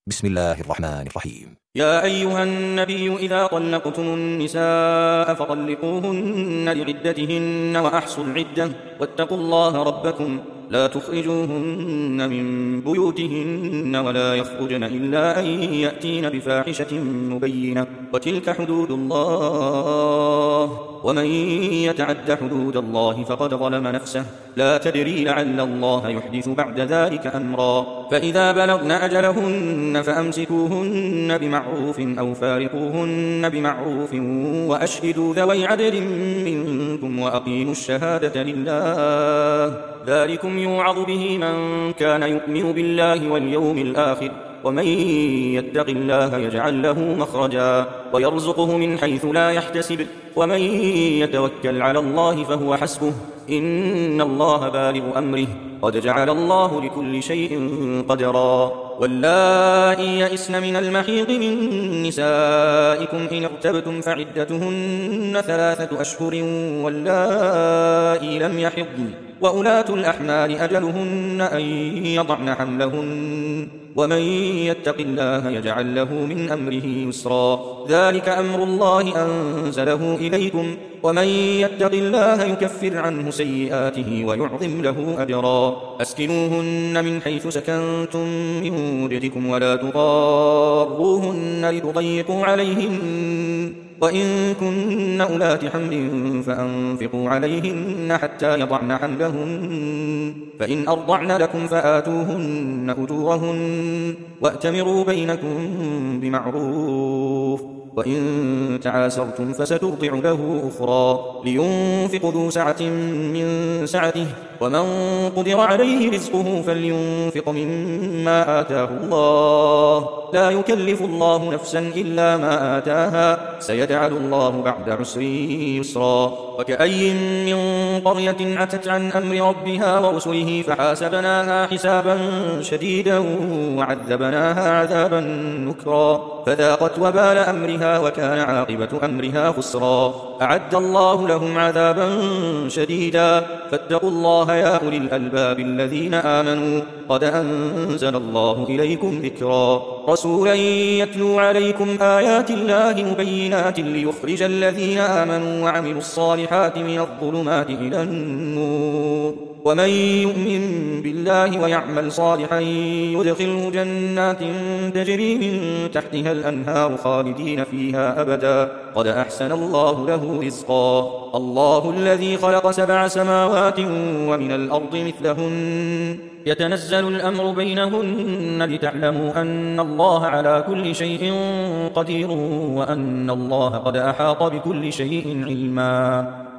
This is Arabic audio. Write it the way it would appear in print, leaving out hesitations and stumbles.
بسم الله الرحمن الرحيم. يا أيها النبي إذا طلقتم النساء فطلقوهن لعدتهن وأحصوا العدة واتقوا الله ربكم لا تخرجوهن من بيوتهن ولا يخرجن إلا أن يأتين بفاحشة مبينة وتلك حدود الله ومن يتعد حدود الله فقد ظلم نفسه لا تدري لعل الله يحدث بعد ذلك أمرا فإذا بلغن أجلهن فأمسكوهن بمعروف أو فارقوهن بمعروف وأشهدوا ذوي عدل منكم وأقيموا الشهادة لله ذلكم يوعظ به من كان يؤمن بالله واليوم الآخر ومن يتق الله يجعل له مخرجا ويرزقه من حيث لا يحتسب ومن يتوكل على الله فهو حسبه إن الله بالغ أمره قد جعل الله لكل شيء قدرا واللائي يئسن من المحيض من نسائكم إن ارتبتم فعدتهن 3 أشهر واللائي لم يحضن وأولاة الأحمال أجلهن أن يضعن حملهن ومن يتق الله يجعل له من أمره يسرا ذلك أمر الله أنزله إليكم ومن يتق الله يكفر عنه سيئاته ويعظم له أجرا أسكنوهن من حيث سكنتم من وجدكم ولا تضاروهن لتضيقوا عليهن وإن كن أولات حمل فأنفقوا عليهن حتى يضعن حملهن فإن أرضعن لكم فآتوهن أجورهن وأتمروا بينكم بمعروف وإن تعاسرتم فسترضع له أخرى لينفق ذو سعة من سعته ومن قدر عليه رزقه فلينفق مما آتاه الله لا يكلف الله نفسا إلا ما آتاها سيجعل الله بعد عسر يسرا وكأي من قرية عتت عن أمر ربها ورسله فحاسبناها حسابا شديدا وعذبناها عذابا نكرا فذاقت وبال أمرها وكان عاقبة أمرها خسرا أعد الله لهم عذابا شديدا فاتقوا الله يا أولي الألباب الذين آمنوا قد أنزل الله إليكم ذكرا رسولا يتلو عليكم آيات الله مبينات ليخرج الذين آمنوا وعملوا الصالحات من الظلمات إلى النور ومن يؤمن بالله ويعمل صالحا يدخله جنات تجري من تحتها الأنهار خالدين فيها أبدا قد أحسن الله له رزقا الله الذي خلق 7 سماوات ومن الأرض مثلهن يتنزل الأمر بينهن لتعلموا أن الله على كل شيء قدير وأن الله قد أحاط بكل شيء علما